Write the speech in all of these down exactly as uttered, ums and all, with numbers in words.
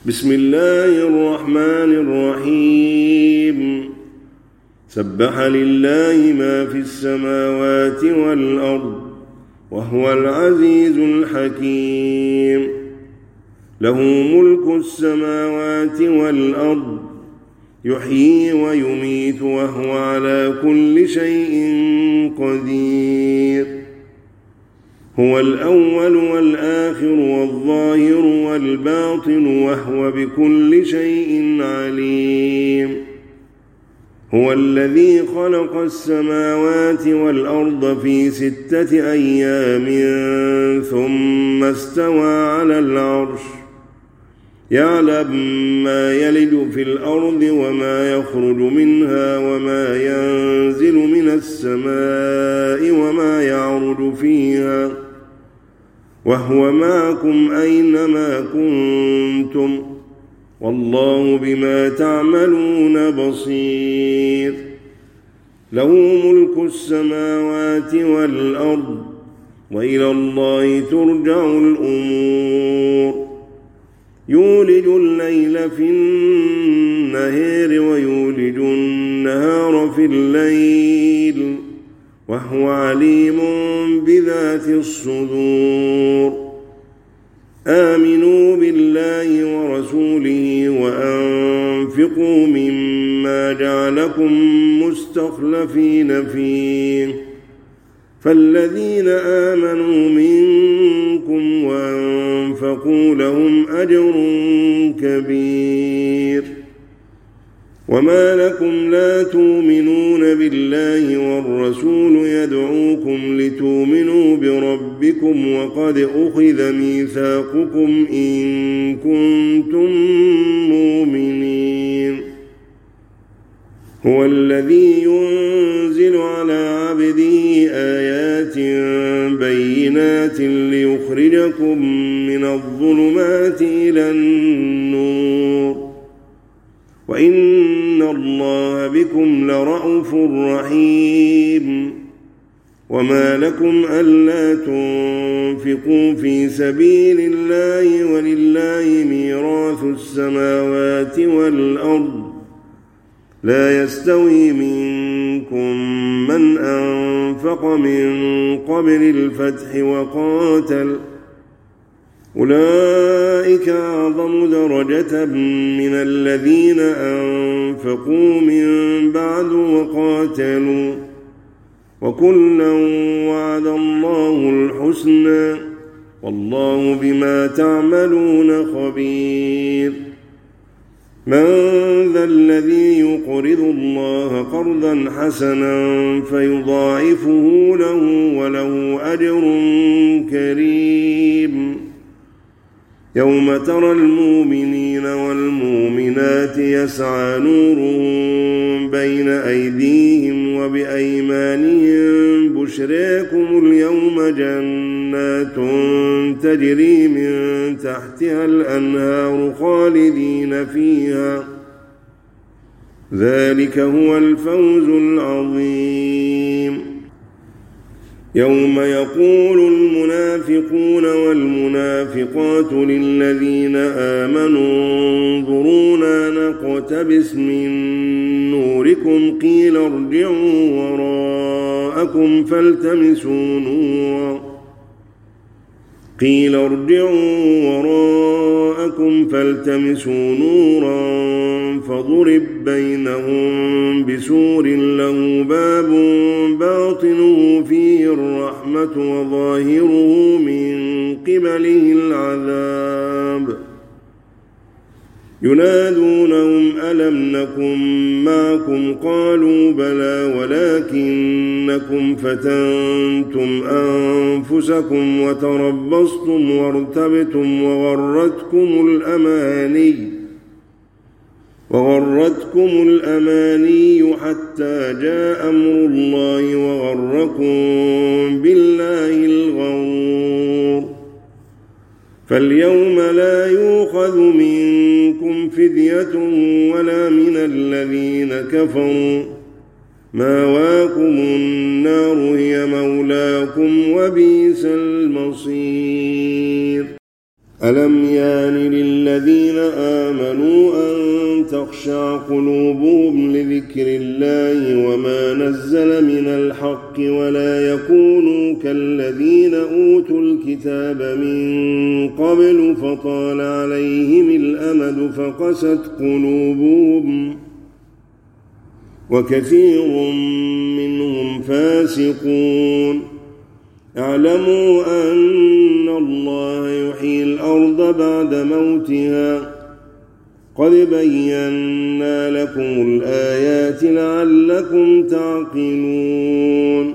بسم الله الرحمن الرحيم سبح لله ما في السماوات والأرض وهو العزيز الحكيم له ملك السماوات والأرض يحيي ويميت وهو على كل شيء قدير هو الأول والآخر والظاهر والباطن وهو بكل شيء عليم هو الذي خلق السماوات والأرض في ستة أيام ثم استوى على العرش يعلم ما يلج في الأرض وما يخرج منها وما ينزل من السماء وما يعرج فيها وهو معكم أينما كنتم والله بما تعملون بصير له ملك السماوات والأرض وإلى الله ترجع الأمور يولج الليل في النهار ويولج النهار في الليل وهو عليم بذات الصدور آمنوا بالله ورسوله وأنفقوا مما جعلكم مستخلفين فيه فالذين آمنوا منكم وأنفقوا لهم أجر كبير وما لكم لا تؤمنون بالله والرسول يدعوكم لتؤمنوا بربكم وقد أخذ ميثاقكم إن كنتم مؤمنين هو الذي ينزل على عبده آيات بينات ليخرجكم من الظلمات إلى النور وإن الله بكم لرءوف رحيم وما لكم ألا تنفقوا في سبيل الله ولله ميراث السماوات والأرض لا يستوي منكم من أنفق من قبل الفتح وقاتل أولئك أعظم درجة من الذين أنفقوا من بعد وقاتلوا وكلا وعد الله الحسنى والله بما تعملون خبير من ذا الذي يقرض الله قرضا حسنا فيضاعفه له وله أجر كريم يوم ترى المؤمنين والمؤمنات يسعى نورهم بين أيديهم وبأيمانهم بشراكم اليوم جنات تجري من تحتها الأنهار خالدين فيها ذلك هو الفوز العظيم يوم يقول المنافقون والمنافقات للذين آمنوا انظرونا نقتبس من نوركم قيل ارجعوا وراءكم فالتمسوا نورا قيل ارجعوا وراءكم فالتمسوا نورا فضرب بينهم بسور له باب باطنه فيه الرحمة وظاهره من قبله العذاب ينادونهم ألم نكن معكم قالوا بلى ولكنكم فتنتم أنفسكم وتربصتم وارتبتم وغرتكم الأماني وغرتكم الأماني حتى جاء أمر الله وغركم بالله الغرور فاليوم لا يؤخذ منكم فدية ولا من الذين كفروا مأواكم النار هي مولاكم وبئس المصير ألم يان للذين آمنوا أن تخشع قلوبهم لذكر الله وما نزل من الحق ولا يكونوا كالذين أوتوا الكتاب من قبل فطال عليهم الأمد فقست قلوبهم وكثير منهم فاسقون اعلموا أن الله يحيي الأرض بعد موتها قد بينا لكم الآيات لعلكم تعقلون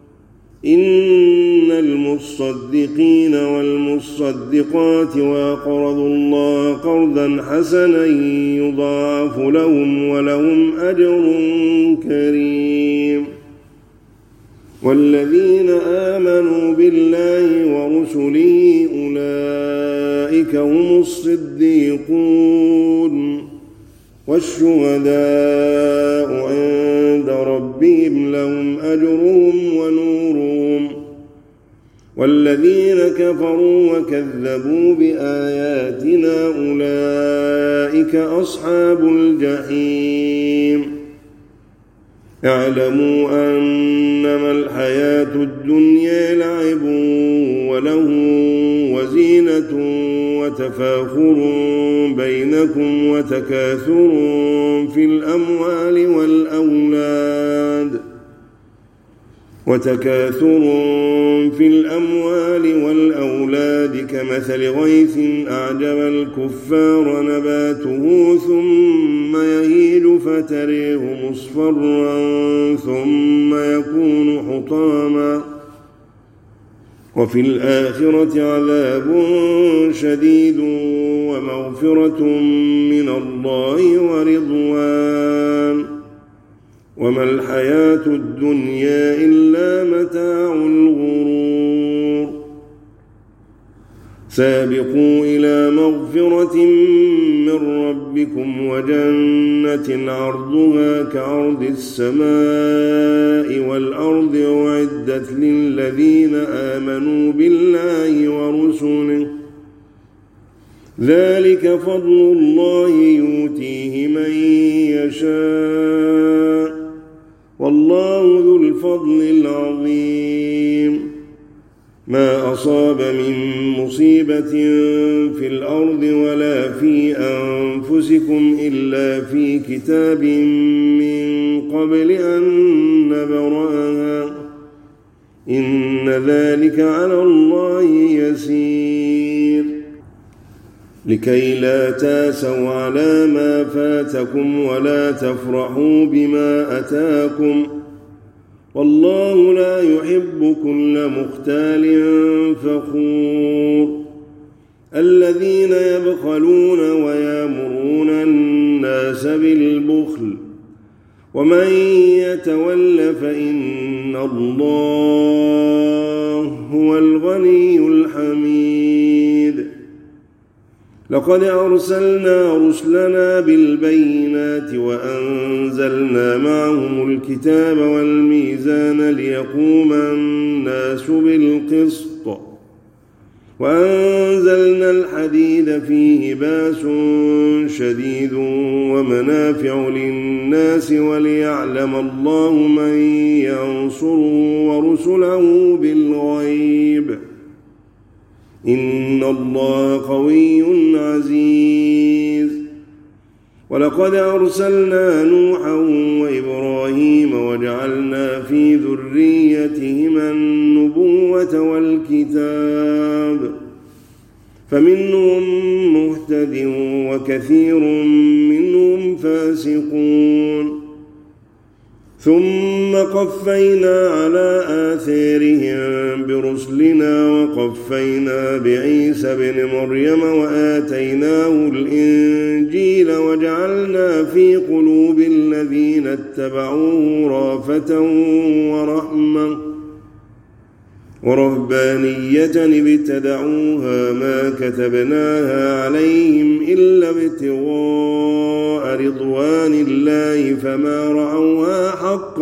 إن المصدقين والمصدقات وأقرضوا الله قرضا حسنا يضاعف لهم ولهم أجر كريم والذين آمنوا بالله ورسله أولئك هم الصديقون والشهداء عند ربهم لهم أجرهم ونورهم والذين كفروا وكذبوا بآياتنا أولئك أصحاب الجحيم اعلموا أنما الحياة الدنيا لعب وله وزينة وتفاخر بينكم وتكاثر في الأموال والأولاد وتكاثر في الأموال والأولاد كمثل غيث أعجب الكفار نباته ثم يهيج فتريه مصفرا ثم يكون حطاما وفي الآخرة عذاب شديد ومغفرة من الله ورضوان وما الحياة الدنيا إلا متاع الغرور سابقوا إلى مغفرة من ربكم وجنة عرضها كعرض السماء والأرض أعدت للذين آمنوا بالله ورسله ذلك فضل الله يؤتيه من يشاء والله ذو الفضل العظيم ما أصاب من مصيبة في الأرض ولا في أنفسكم إلا في كتاب من قبل أن نبرأها إن ذلك على الله يسير لكي لا تاسوا على ما فاتكم ولا تفرحوا بما أتاكم والله لا يحب كل مختال فخور الذين يبخلون ويأمرون الناس بالبخل ومن يتول فإن الله هو الغني الحميد لقد أرسلنا رسلنا بالبينات وأنزلنا معهم الكتاب والميزان ليقوم الناس بالقسط وأنزلنا الحديد فيه بأس شديد ومنافع للناس وليعلم الله من ينصره ورسله بالغيب إن الله قوي عزيز ولقد أرسلنا نوحا وإبراهيم وجعلنا في ذريتهما النبوة والكتاب فمنهم مهتد وكثير منهم فاسقون ثم قفينا على آثارهم برسلنا وقفينا بعيسى بن مريم وآتيناه الإنجيل وجعلنا في قلوب الذين اتبعوه رأفة ورحمة ورهبانية ابتدعوها ما كتبناها عليهم إلا ابتغاء رضوان الله فما رعوها حق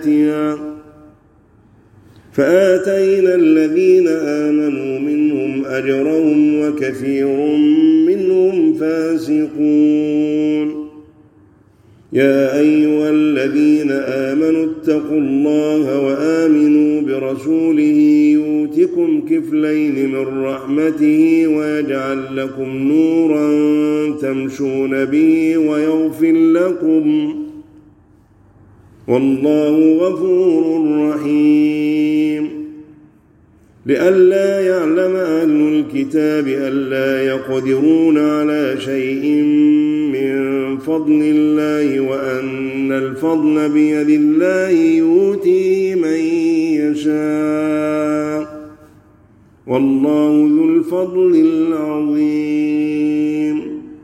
رعايتها فآتينا الذين آمنوا منهم أجرهم وكثير منهم فاسقون. يا أيها الذين آمنوا اتقوا الله وآمنوا برسوله يؤتكم كفلين من رحمته ويجعل لكم نورا تمشون به ويغفر لكم والله غفور رحيم. لئلا يعلم أهل الكتاب ألا يقدرون على شيء من فضل الله وأن الفضل بيد الله يؤتيه من يشاء والله ذو الفضل العظيم.